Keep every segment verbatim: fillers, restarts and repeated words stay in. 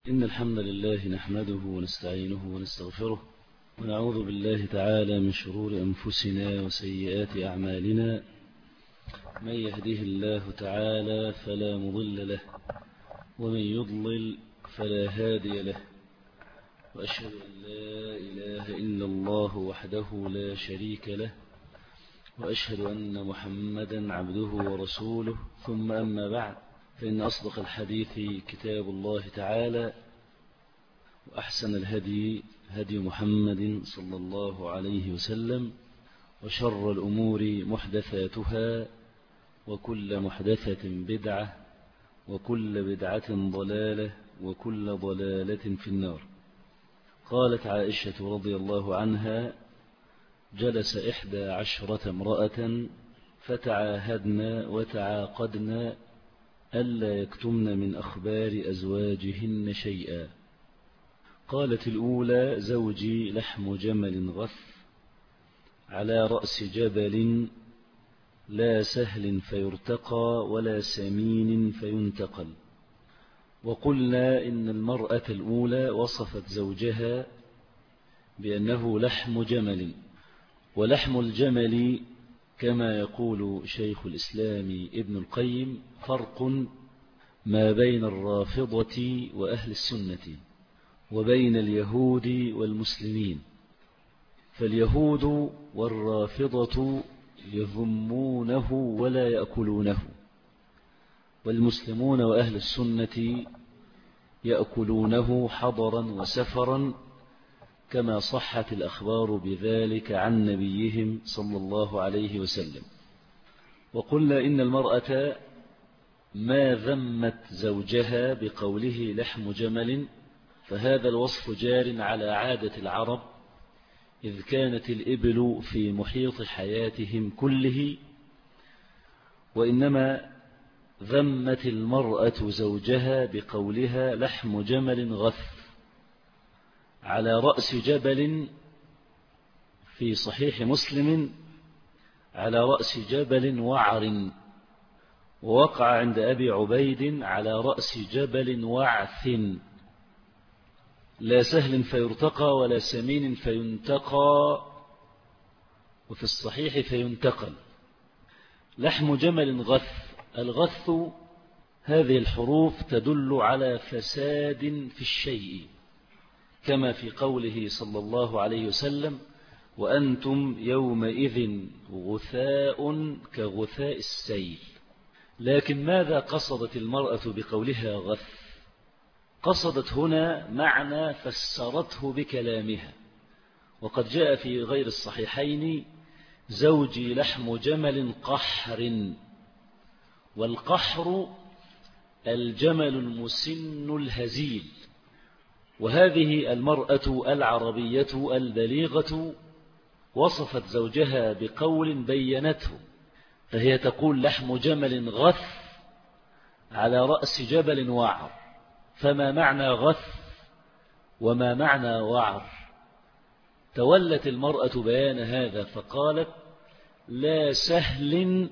إن الحمد لله نحمده ونستعينه ونستغفره ونعوذ بالله تعالى من شرور أنفسنا وسيئات أعمالنا. من يهده الله تعالى فلا مضل له ومن يضلل فلا هادي له، وأشهد أن لا إله إلا الله وحده لا شريك له، وأشهد أن محمدا عبده ورسوله. ثم أما بعد، فإن أصدق الحديث كتاب الله تعالى، وأحسن الهدي هدي محمد صلى الله عليه وسلم، وشر الأمور محدثاتها، وكل محدثة بدعة، وكل بدعة ضلالة، وكل ضلالة في النار. قالت عائشة رضي الله عنها: جلس إحدى عشرة امرأة فتعاهدنا وتعاقدنا ألا يكتمن من أخبار أزواجهن شيئا. قالت الأولى: زوجي لحم جمل غث على رأس جبل، لا سهل فيرتقى ولا سمين فينتقل. وقلنا إن المرأة الأولى وصفت زوجها بأنه لحم جمل، ولحم الجمل كما يقول شيخ الإسلام ابن القيم فرق ما بين الرافضة وأهل السنة وبين اليهود والمسلمين. فاليهود والرافضة يذمونه ولا يأكلونه، والمسلمون وأهل السنة يأكلونه حضرا وسفرا، كما صحت الأخبار بذلك عن نبيهم صلى الله عليه وسلم. وقلنا إن المرأة ما ذمت زوجها بقوله لحم جمل، فهذا الوصف جار على عادة العرب، إذ كانت الإبل في محيط حياتهم كله، وإنما ذمت المرأة زوجها بقولها لحم جمل غث على رأس جبل، في صحيح مسلم على رأس جبل وعر، ووقع عند أبي عبيد على رأس جبل وعث، لا سهل فيرتقى ولا سمين فينتقى، وفي الصحيح فينتقل. لحم جمل غث، الغث هذه الحروف تدل على فساد في الشيء، كما في قوله صلى الله عليه وسلم: وأنتم يومئذ غثاء كغثاء السيل. لكن ماذا قصدت المرأة بقولها غث؟ قصدت هنا معنى فسرته بكلامها، وقد جاء في غير الصحيحين: زوجي لحم جمل قحر، والقحر الجمل المسن الهزيل. وهذه المرأة العربية البليغة وصفت زوجها بقول بينته، فهي تقول لحم جمل غث على رأس جبل وعر. فما معنى غث وما معنى وعر؟ تولت المرأة بيان هذا فقالت: لا سهل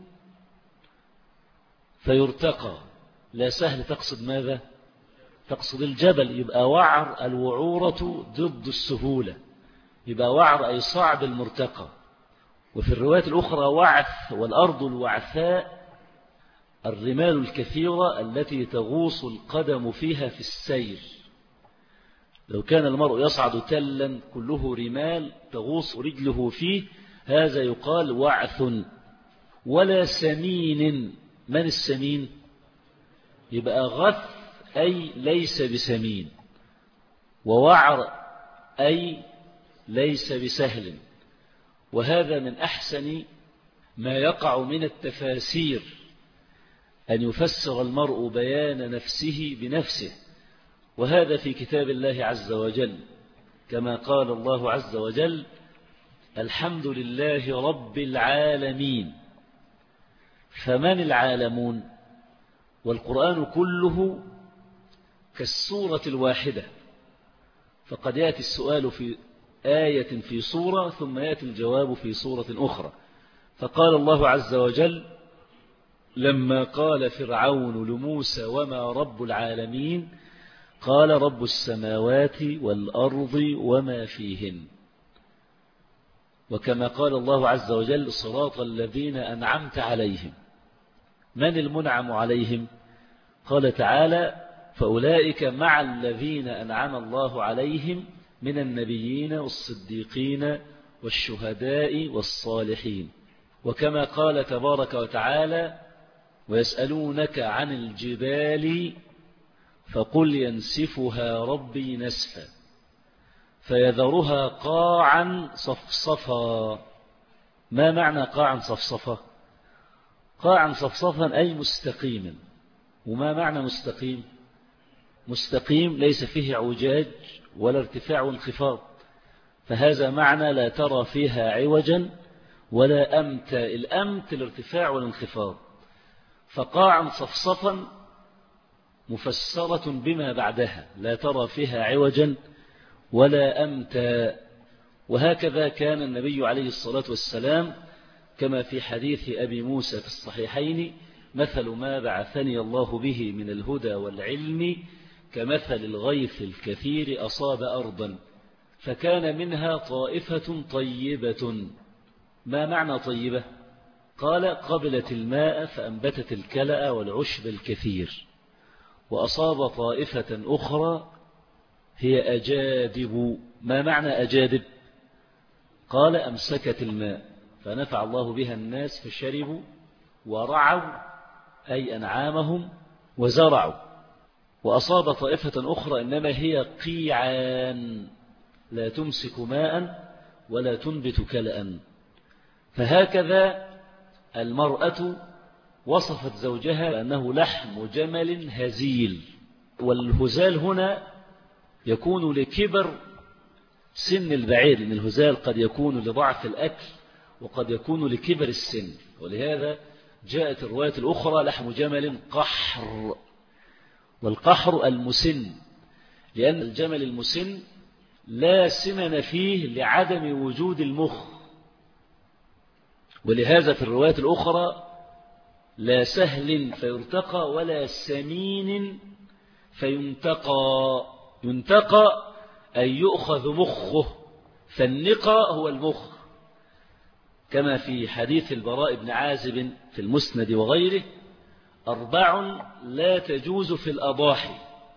فيرتقى. لا سهل تقصد ماذا؟ تقصد الجبل، يبقى وعر الوعورة ضد السهولة، يبقى وعر أي صعب المرتقى. وفي الروايات الأخرى وعث، والأرض الوعثاء الرمال الكثيرة التي تغوص القدم فيها في السير. لو كان المرء يصعد تلا كله رمال تغوص رجله فيه، هذا يقال وعث. ولا سمين، من السمين؟ يبقى غث أي ليس بسمين، ووعر أي ليس بسهل. وهذا من أحسن ما يقع من التفاسير، أن يفسر المرء بيان نفسه بنفسه، وهذا في كتاب الله عز وجل، كما قال الله عز وجل: الحمد لله رب العالمين. فمن العالمون؟ والقرآن كله كالسورة الواحدة، فقد يأتي السؤال في آية في سورة، ثم يأتي الجواب في سورة أخرى. فقال الله عز وجل: لما قال فرعون لموسى: وما رب العالمين؟ قال رب السماوات والأرض وما فيهن. وكما قال الله عز وجل صراط الذين أنعمت عليهم. من المنعم عليهم؟ قال تعالى فأولئك مع الذين أنعم الله عليهم من النبيين والصديقين والشهداء والصالحين. وكما قال تبارك وتعالى ويسألونك عن الجبال فقل ينسفها ربي نسفا فيذرها قاعا صفصفا. ما معنى قاعا صفصفا؟ قاعا صفصفا أي مستقيما. وما معنى مستقيم؟ مستقيم ليس فيه عوجاج ولا ارتفاع وانخفاض، فهذا معنى لا ترى فيها عوجا ولا أمت. الأمت الارتفاع والانخفاض. فقاعا صفصفا مفسرة بما بعدها لا ترى فيها عوجا ولا أمتا. وهكذا كان النبي عليه الصلاة والسلام كما في حديث أبي موسى في الصحيحين مثل ما بعثني الله به من الهدى والعلم كمثل الغيث الكثير أصاب أرضا فكان منها طائفة طيبة. ما معنى طيبة؟ قال قبلت الماء فأنبتت الكلأ والعشب الكثير. وأصاب طائفة أخرى هي أجادب. ما معنى أجادب؟ قال أمسكت الماء فنفع الله بها الناس فشربوا ورعوا أي أنعامهم وزرعوا. وأصاب طائفة أخرى إنما هي قيعان لا تمسك ماء ولا تنبت كلأ. فهكذا المرأة وصفت زوجها بأنه لحم جمل هزيل. والهزال هنا يكون لكبر سن البعير، لأن الهزال قد يكون لضعف الأكل وقد يكون لكبر السن. ولهذا جاءت الرواية الأخرى لحم جمل قحر. والقحر المسن، لأن الجمل المسن لا سمن فيه لعدم وجود المخ. ولهذا في الرواية الأخرى لا سهل فيرتقى ولا سمين فينتقى. ينتقى أي يؤخذ مخه، فالنقى هو المخ. كما في حديث البراء بن عازب في المسند وغيره أربع لا تجوز في الأضاحي: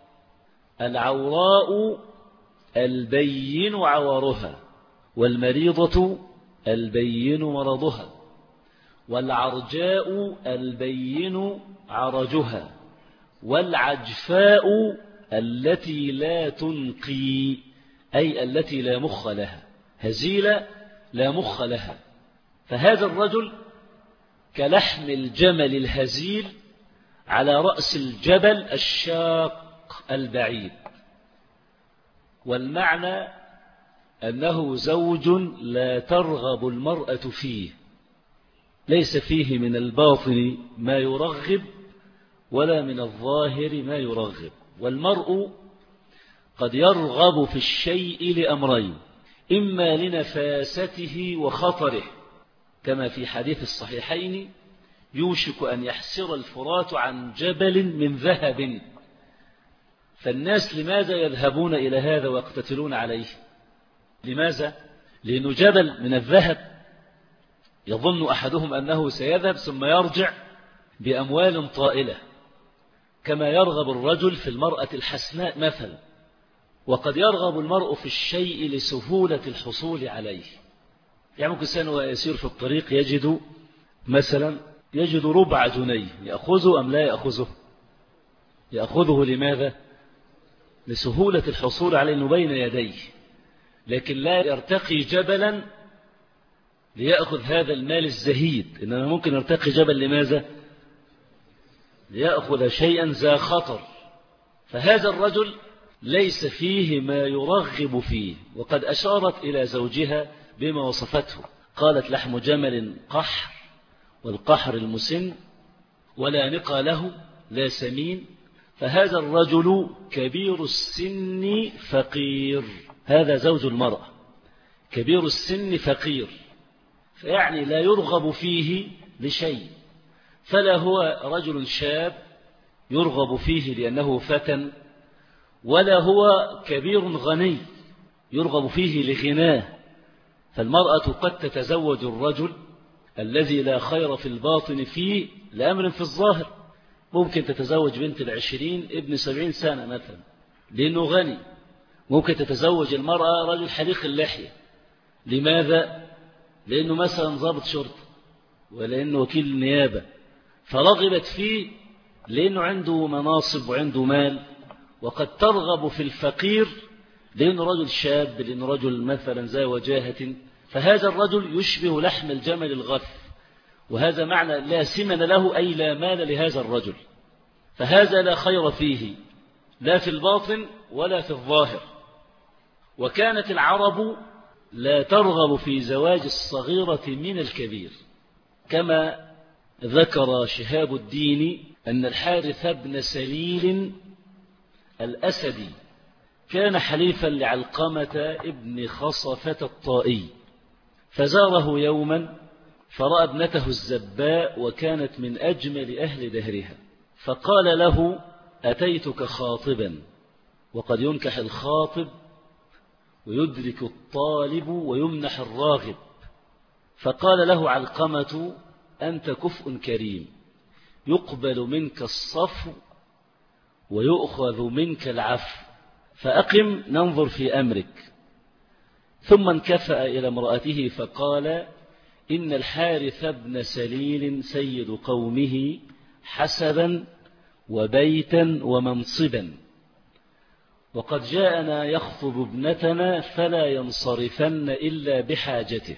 العوراء البين عورها، والمريضة البين مرضها، والعرجاء البين عرجها، والعجفاء التي لا تنقي أي التي لا مخ لها، هزيلة لا مخ لها. فهذا الرجل كلحم الجمل الهزيل على رأس الجبل الشاق البعيد. والمعنى أنه زوج لا ترغب المرأة فيه، ليس فيه من الباطن ما يرغب ولا من الظاهر ما يرغب. والمرء قد يرغب في الشيء لأمرين: إما لنفاسته وخطره، كما في حديث الصحيحين يوشك أن يحسر الفرات عن جبل من ذهب. فالناس لماذا يذهبون إلى هذا ويقتتلون عليه؟ لماذا؟ لأنه جبل من الذهب يظن أحدهم أنه سيذهب ثم يرجع بأموال طائلة، كما يرغب الرجل في المرأة الحسناء مثلا. وقد يرغب المرء في الشيء لسهولة الحصول عليه. يعني ممكن سنة يسير في الطريق يجد مثلا يجد ربع جنيه، يأخذه أم لا يأخذه؟ يأخذه لماذا؟ لسهولة الحصول عليه إنه بين يديه، لكن لا يرتقي جبلا ليأخذ هذا المال الزهيد. إنما ممكن يرتقي جبل لماذا؟ ليأخذ شيئا ذا خطر. فهذا الرجل ليس فيه ما يرغب فيه. وقد أشارت إلى زوجها بما وصفته، قالت لحم جمل قحر، والقحر المسن، ولا نقى له لا سمين. فهذا الرجل كبير السن فقير. هذا زوج المرأة كبير السن فقير، فيعني لا يرغب فيه لشيء. فلا هو رجل شاب يرغب فيه لأنه فتى، ولا هو كبير غني يرغب فيه لغناه، فالمرأة قد تتزوج الرجل الذي لا خير في الباطن فيه لأمر في الظاهر. ممكن تتزوج بنت العشرين ابن سبعين سنة مثلا لأنه غني. ممكن تتزوج المرأة رجل حليق اللحية. لماذا؟ لأنه مثلا ضابط شرطة ولأنه وكيل نيابة، فرغبت فيه لأنه عنده مناصب وعنده مال. وقد ترغب في الفقير لأنه رجل شاب، لأنه رجل مثلا ذا وجاهة، فهذا الرجل يشبه لحم الجمل الغث، وهذا معنى لا سمن له أي لا مال لهذا الرجل، فهذا لا خير فيه لا في الباطن ولا في الظاهر. وكانت العرب لا ترغب في زواج الصغيرة من الكبير، كما ذكر شهاب الدين أن الحارث بن سليل الأسدي كان حليفا لعلقمة ابن خصفة الطائي، فزاره يوما فرأى ابنته الزباء وكانت من أجمل أهل دهرها، فقال له: أتيتك خاطبا، وقد ينكح الخاطب ويدرك الطالب ويمنح الراغب. فقال له علقمة: أنت كفء كريم، يقبل منك الصفو ويؤخذ منك العفو، فأقم ننظر في أمرك. ثم انكفأ إلى امرأته فقال: إن الحارث بن سليل سيد قومه حسبا وبيتا ومنصبا، وقد جاءنا يخطب ابنتنا فلا ينصرفن إلا بحاجته.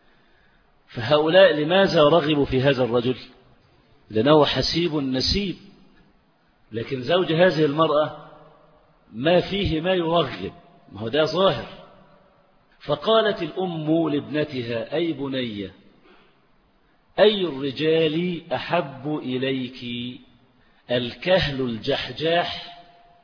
فهؤلاء لماذا رغبوا في هذا الرجل؟ لأنه حسيب نسيب، لكن زوج هذه المرأة ما فيه ما يرغب، ما هو ده ظاهر. فقالت الأم لابنتها: أي بنية، أي الرجال أحب إليك، الكهل الجحجاح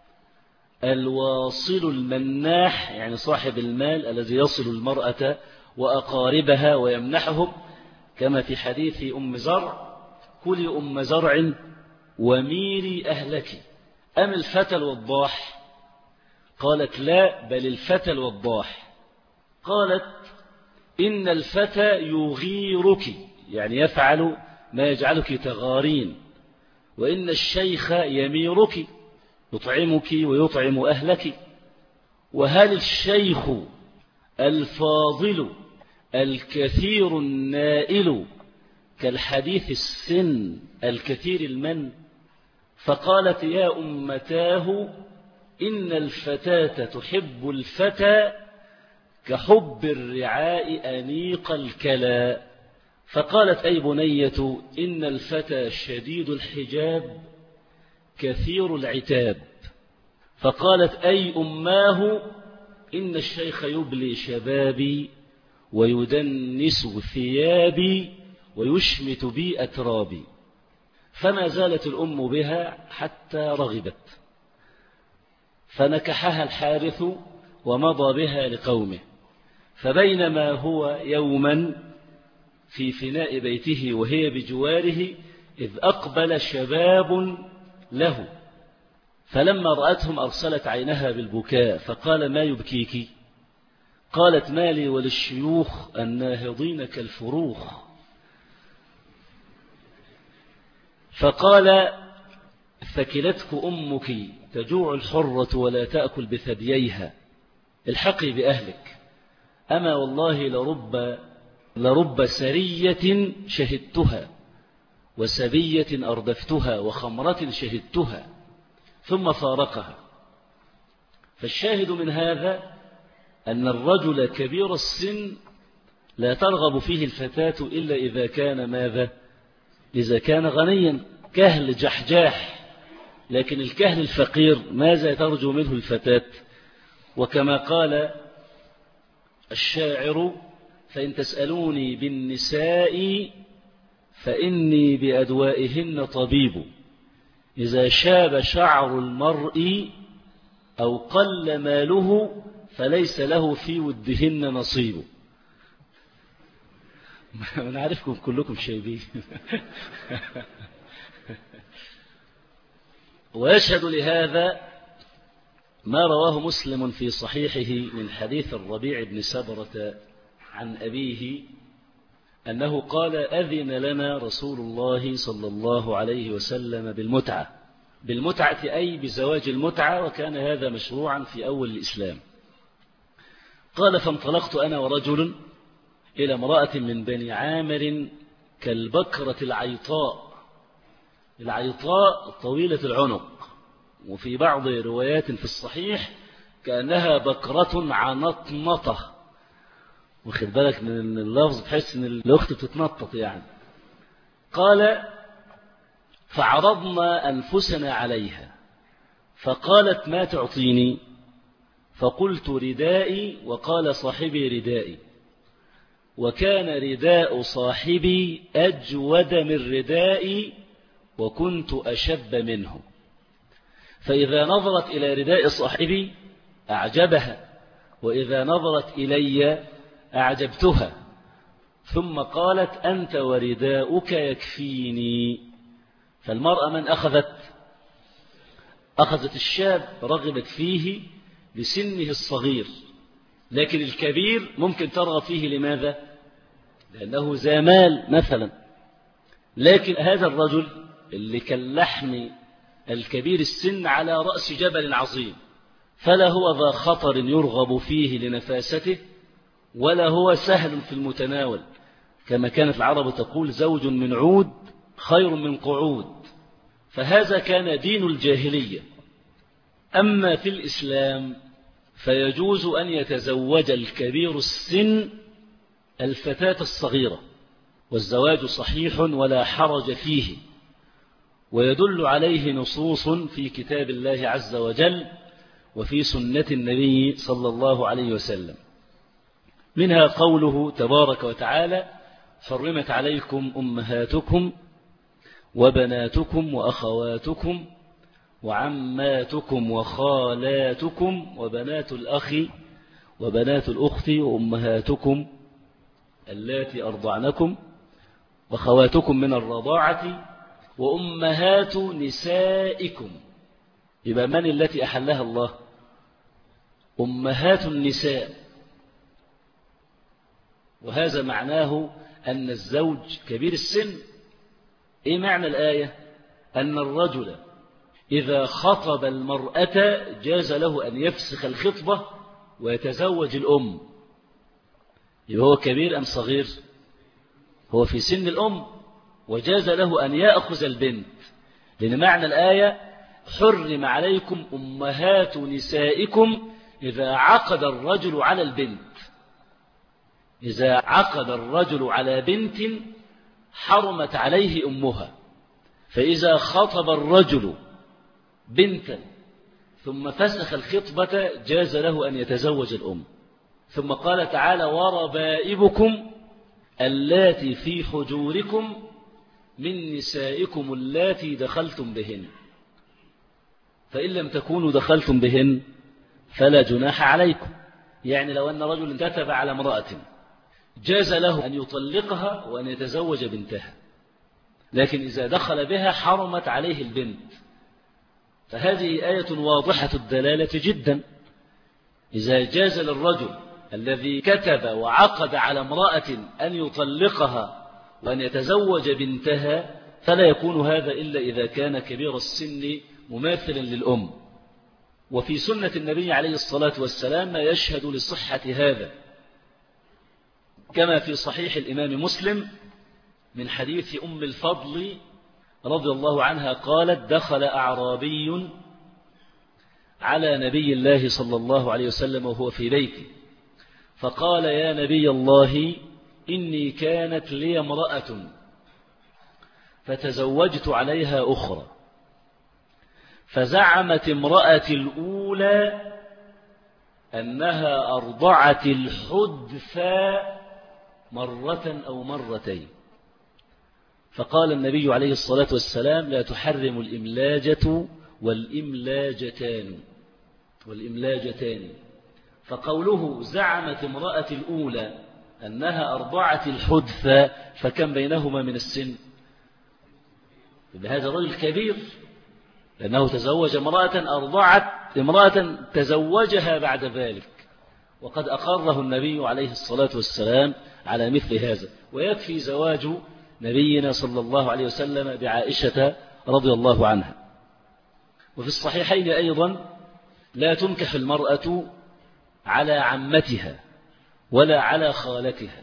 الواصل المناح، يعني صاحب المال الذي يصل المرأة وأقاربها ويمنحهم، كما في حديث أم زرع: كلي أم زرع وميري أهلك، أم الفتى الوضاح؟ قالت: لا، بل الفتى الوضاح. قالت: إن الفتى يغيرك، يعني يفعل ما يجعلك تغارين، وإن الشيخ يميرك، يطعمك ويطعم أهلك. وهل الشيخ الفاضل الكثير النائل كالحديث السن الكثير المن؟ فقالت: يا أمتاه، إن الفتاة تحب الفتى كحب الرعاء أنيق الكلى. فقالت: أي بنية، إن الفتى شديد الحجاب كثير العتاب. فقالت: أي أماه، إن الشيخ يبلي شبابي ويدنس ثيابي ويشمت بي أترابي. فما زالت الأم بها حتى رغبت، فنكحها الحارث ومضى بها لقومه. فبينما هو يوما في فناء بيته وهي بجواره، إذ أقبل شباب له، فلما رأتهم أرسلت عينها بالبكاء، فقال: ما يبكيك؟ قالت: مالي وللشيوخ الناهضين كالفروخ. فقال: ثكلتك أمك تجوع الحرة ولا تأكل بثدييها، الحقي بأهلك. أما والله لرب, لرب سرية شهدتها، وسبية أردفتها، وخمرة شهدتها، ثم فارقها. فالشاهد من هذا أن الرجل كبير السن لا ترغب فيه الفتاة إلا إذا كان ماذا؟ إذا كان غنيا، كهل جحجاح. لكن الكهل الفقير ماذا ترجو منه الفتاة؟ وكما قال الشاعر: فإن تسألوني بالنساء فإني بأدوائهن طبيب، إذا شاب شعر المرء أو قل ماله فليس له في ودهن نصيب. أنا عارفكم كلكم شايبين. ويشهد لهذا ما رواه مسلم في صحيحه من حديث الربيع بن سبرة عن أبيه أنه قال أذن لنا رسول الله صلى الله عليه وسلم بالمتعة، بالمتعة أي بزواج المتعة، وكان هذا مشروعا في أول الإسلام. قال فانطلقت أنا ورجل إلى امرأة من بني عامر كالبكرة العيطاء، العيطاء طويلة العنق، وفي بعض روايات في الصحيح كأنها بكرة عنطنطة، واخد بالك من اللفظ تحس ان الاخت بتتنطط يعني. قال فعرضنا أنفسنا عليها فقالت ما تعطيني؟ فقلت ردائي، وقال صاحبي ردائي، وكان رداء صاحبي أجود من ردائي وكنت أشب منه، فإذا نظرت إلى رداء صاحبي أعجبها، وإذا نظرت إلي أعجبتها، ثم قالت أنت ورداؤك يكفيني. فالمرأة من أخذت؟ أخذت الشاب رغبت فيه لسنه الصغير، لكن الكبير ممكن ترغب فيه لماذا؟ لأنه ذا مال مثلا. لكن هذا الرجل اللي كاللحم الكبير السن على رأس جبل عظيم، فلا هو ذا خطر يرغب فيه لنفاسته، ولا هو سهل في المتناول، كما كانت العرب تقول زوج من عود خير من قعود. فهذا كان دين الجاهلية. أما في الإسلام فيجوز أن يتزوج الكبير السن الفتاة الصغيرة، والزواج صحيح ولا حرج فيه، ويدل عليه نصوص في كتاب الله عز وجل وفي سنة النبي صلى الله عليه وسلم، منها قوله تبارك وتعالى حرمت عليكم أمهاتكم وبناتكم وأخواتكم وعماتكم وخالاتكم وبنات الأخ وبنات الأخت وأمهاتكم اللاتي أرضعنكم وخواتكم من الرضاعة وأمهات نسائكم. يبقى من التي أحلها الله؟ أمهات النساء. وهذا معناه أن الزوج كبير السن. إيه معنى الآية؟ أن الرجل إذا خطب المرأة جاز له أن يفسخ الخطبة ويتزوج الأم. يبقى هو كبير أم صغير؟ هو في سن الأم، وجاز له أن يأخذ البنت، لأن معنى الآية حرم عليكم أمهات نسائكم إذا عقد الرجل على البنت. إذا عقد الرجل على بنت حرمت عليه أمها، فإذا خطب الرجل بنتا ثم فسخ الخطبة جاز له أن يتزوج الأم. ثم قال تعالى وربائبكم اللاتي في حجوركم من نسائكم اللاتي دخلتم بهن، فإن لم تكونوا دخلتم بهن فلا جناح عليكم. يعني لو أن رجل كتب على امرأة جاز له أن يطلقها وأن يتزوج بنتها، لكن إذا دخل بها حرمت عليه البنت. فهذه آية واضحة الدلالة جدا. إذا جاز للرجل الذي كتب وعقد على امرأة أن يطلقها وأن يتزوج بنتها، فلا يكون هذا إلا إذا كان كبير السن مماثلا للأم. وفي سنة النبي عليه الصلاة والسلام ما يشهد لصحة هذا، كما في صحيح الإمام مسلم من حديث أم الفضل رضي الله عنها قالت دخل أعرابي على نبي الله صلى الله عليه وسلم وهو في بيته، فقال يا نبي الله إني كانت لي امرأة فتزوجت عليها أخرى، فزعمت امرأتي الأولى أنها أرضعت الحدثى مرة أو مرتين. فقال النبي عليه الصلاة والسلام لا تحرم الإملاجة والإملاجتان والإملاجتان. فقوله زعمت امرأة الأولى أنها أرضعت الحدثى، فكم بينهما من السن؟ هذا الرجل كبير، لأنه تزوج امرأة أرضعت امرأة تزوجها بعد ذلك، وقد أقره النبي عليه الصلاة والسلام على مثل هذا. ويكفي زواج نبينا صلى الله عليه وسلم بعائشة رضي الله عنها. وفي الصحيحين أيضا لا تنكح المرأة على عمتها ولا على خالتها،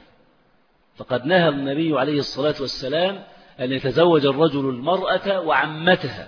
فقد نهى النبي عليه الصلاة والسلام أن يتزوج الرجل المرأة وعمتها.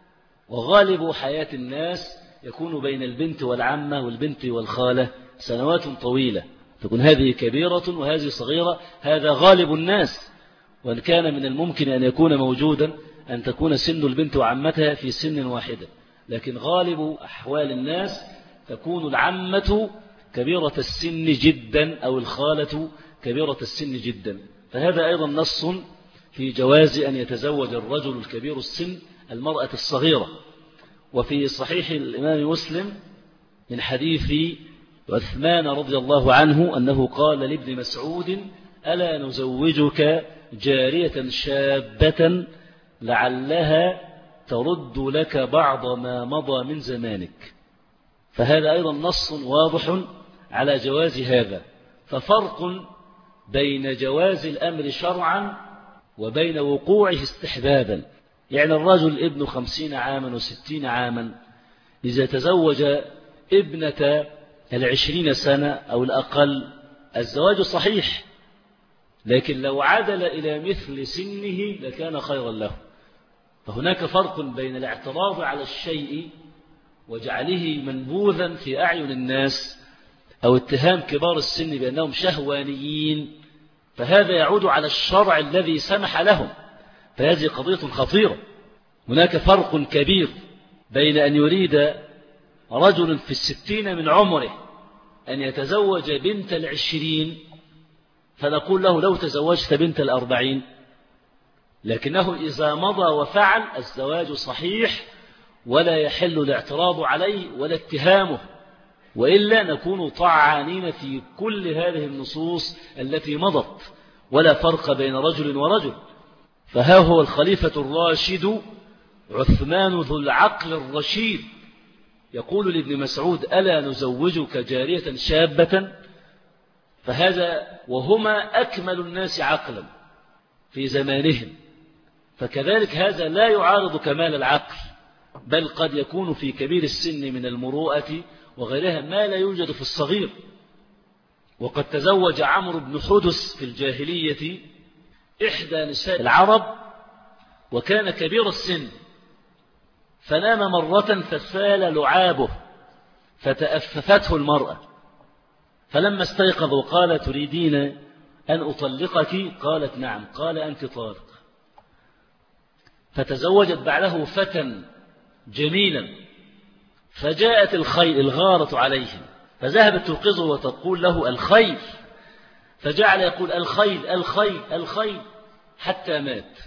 وغالب حياة الناس يكون بين البنت والعمة والبنت والخالة سنوات طويلة، تكون هذه كبيرة وهذه صغيرة، هذا غالب الناس. وإن كان من الممكن أن يكون موجودا أن تكون سن البنت وعمتها في سن واحدة، لكن غالب أحوال الناس تكون العمة كبيرة السن جدا أو الخالة كبيرة السن جدا. فهذا أيضا نص في جواز أن يتزوج الرجل الكبير السن المرأة الصغيرة. وفي صحيح الإمام مسلم من حديث عثمان رضي الله عنه أنه قال لابن مسعود: ألا نزوجك جارية شابة لعلها ترد لك بعض ما مضى من زمانك. فهذا أيضا نص واضح على جواز هذا. ففرق بين جواز الأمر شرعا وبين وقوعه استحبابا. يعني الرجل ابن خمسين عاما وستين عاما إذا تزوج ابنة العشرين سنة أو الأقل الزواج صحيح، لكن لو عدل إلى مثل سنه لكان خيرا له. فهناك فرق بين الاعتراض على الشيء وجعله منبوذا في أعين الناس أو اتهام كبار السن بأنهم شهوانيين، فهذا يعود على الشرع الذي سمح لهم، فهذه قضية خطيرة. هناك فرق كبير بين أن يريد رجل في الستين من عمره أن يتزوج بنت العشرين فنقول له لو تزوجت بنت الأربعين، لكنه إذا مضى وفعل الزواج صحيح ولا يحل الاعتراض عليه ولا اتهامه، وإلا نكون طعانين في كل هذه النصوص التي مضت، ولا فرق بين رجل ورجل. فها هو الخليفة الراشد عثمان ذو العقل الرشيد يقول لابن مسعود: ألا نزوجك جارية شابة؟ فهذا وهما أكمل الناس عقلا في زمانهم، فكذلك هذا لا يعارض كمال العقل، بل قد يكون في كبير السن من المروءة وغيرها ما لا يوجد في الصغير. وقد تزوج عمرو بن حدس في الجاهلية إحدى نساء العرب وكان كبير السن، فنام مرة فسال لعابه فتأففته المرأة، فلما استيقظ وقال: تريدين أن أطلقك؟ قالت: نعم. قال: أنت طالق. فتزوجت بعده فتى جميلا، فجاءت الخيل الغارة عليهم، فذهبت توقظه وتقول له: الخيل، فجعل يقول: الخيل الخيل الخيل، حتى مات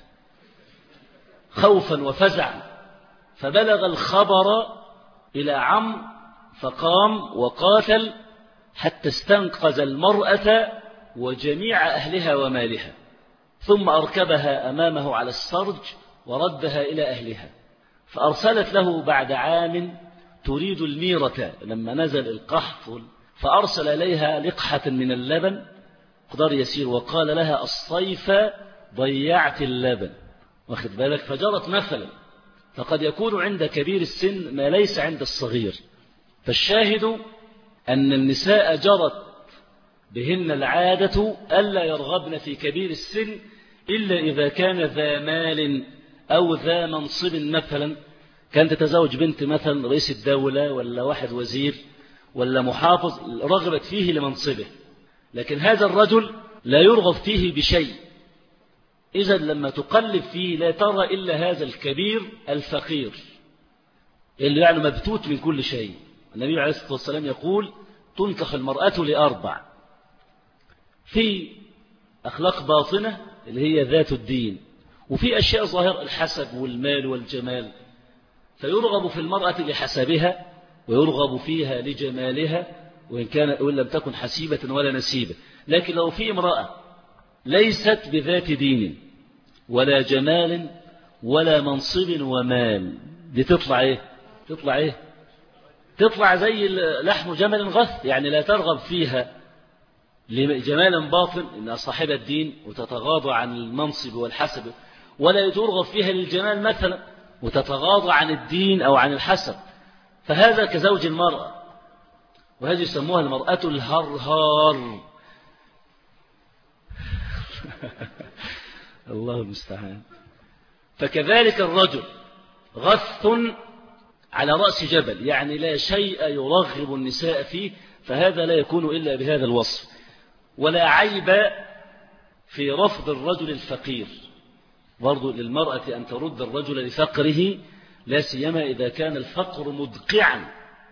خوفا وفزعا. فبلغ الخبر إلى عمرو فقام وقاتل حتى استنقذ المرأة وجميع أهلها ومالها، ثم أركبها أمامه على السرج وردها إلى أهلها. فأرسلت له بعد عام تريد الميرة لما نزل القحط، فأرسل إليها لقحة من اللبن قدر يسير، وقال لها: الصيف ضيعت اللبن، واخد بالك؟ فجرت مثلا. فقد يكون عند كبير السن ما ليس عند الصغير. فالشاهد أن النساء جرت بهن العادة ألا يرغبن في كبير السن إلا إذا كان ذا مال أو ذا منصب. مثلا كانت تتزوج بنت مثلا رئيس الدولة ولا واحد وزير ولا محافظ، رغبت فيه لمنصبه، لكن هذا الرجل لا يرغب فيه بشيء. إذا لما تقلب فيه لا ترى إلا هذا الكبير الفقير اللي يعني مبتوت من كل شيء. النبي عليه الصلاة والسلام يقول: تنكح المرأة لأربع: في أخلاق باطنة اللي هي ذات الدين، وفي أشياء ظاهرة الحسب والمال والجمال، فيرغب في المرأة لحسبها ويرغب فيها لجمالها وإن كان وإن لم تكن حسيبة ولا نسيبة. لكن لو في امرأة ليست بذات دين ولا جمال ولا منصب ومال، دي تطلع إيه؟ تطلع إيه؟ تطلع زي لحم جمل غث، يعني لا ترغب فيها لجمال باطن إنها صاحبة الدين وتتغاضى عن المنصب والحسب، ولا ترغب فيها للجمال مثلا وتتغاضى عن الدين أو عن الحسب. فهذا كزوج المرأة، وهذه يسموها المرأة الهرهار. الله المستعان. فكذلك الرجل غث على رأس جبل، يعني لا شيء يرغب النساء فيه، فهذا لا يكون إلا بهذا الوصف. ولا عيب في رفض الرجل الفقير، برضو للمرأة أن ترد الرجل لفقره، لا سيما إذا كان الفقر مدقعا،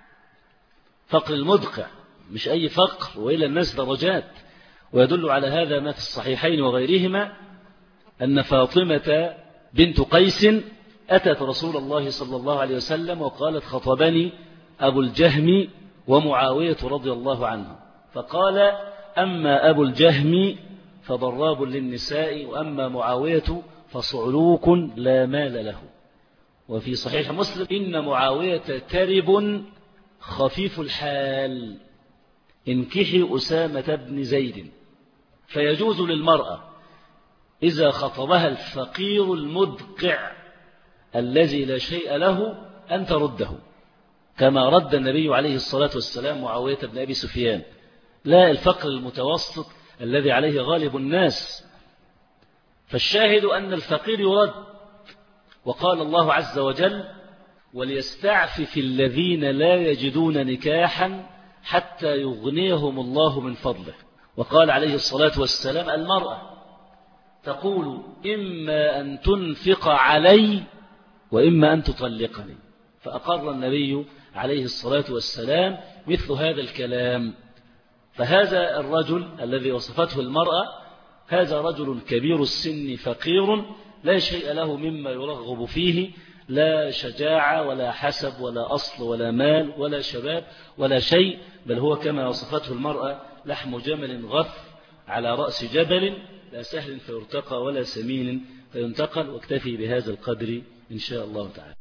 فقر المدقع مش أي فقر، وإلى الناس درجات. ويدل على هذا ما في الصحيحين وغيرهما أن فاطمة بنت قيس أتت رسول الله صلى الله عليه وسلم وقالت: خطبني أبو الجهم ومعاوية رضي الله عنه، فقال: أما أبو الجهم فضراب للنساء، وأما معاوية فصعلوك لا مال له. وفي صحيح مسلم: إن معاوية ترب خفيف الحال، انكحي أسامة بن زيد. فيجوز للمرأة إذا خطبها الفقير المدقع الذي لا شيء له أن ترده، كما رد النبي عليه الصلاة والسلام معاوية بن أبي سفيان، لا الفقر المتوسط الذي عليه غالب الناس. فالشاهد أن الفقير يرد. وقال الله عز وجل: وليستعفف الذين لا يجدون نكاحا حتى يغنيهم الله من فضله. وقال عليه الصلاة والسلام: المرأة تقول: إما أن تنفق علي وإما أن تطلقني. فأقر النبي عليه الصلاة والسلام مثل هذا الكلام. فهذا الرجل الذي وصفته المرأة هذا رجل كبير السن فقير، لا شيء له مما يرغب فيه، لا شجاعة ولا حسب ولا أصل ولا مال ولا شباب ولا شيء، بل هو كما وصفته المرأة لحم جمل غث على رأس جبل، لا سهل فيرتقى ولا سمين فينتقل. واكتفي بهذا القدر إن شاء الله تعالى.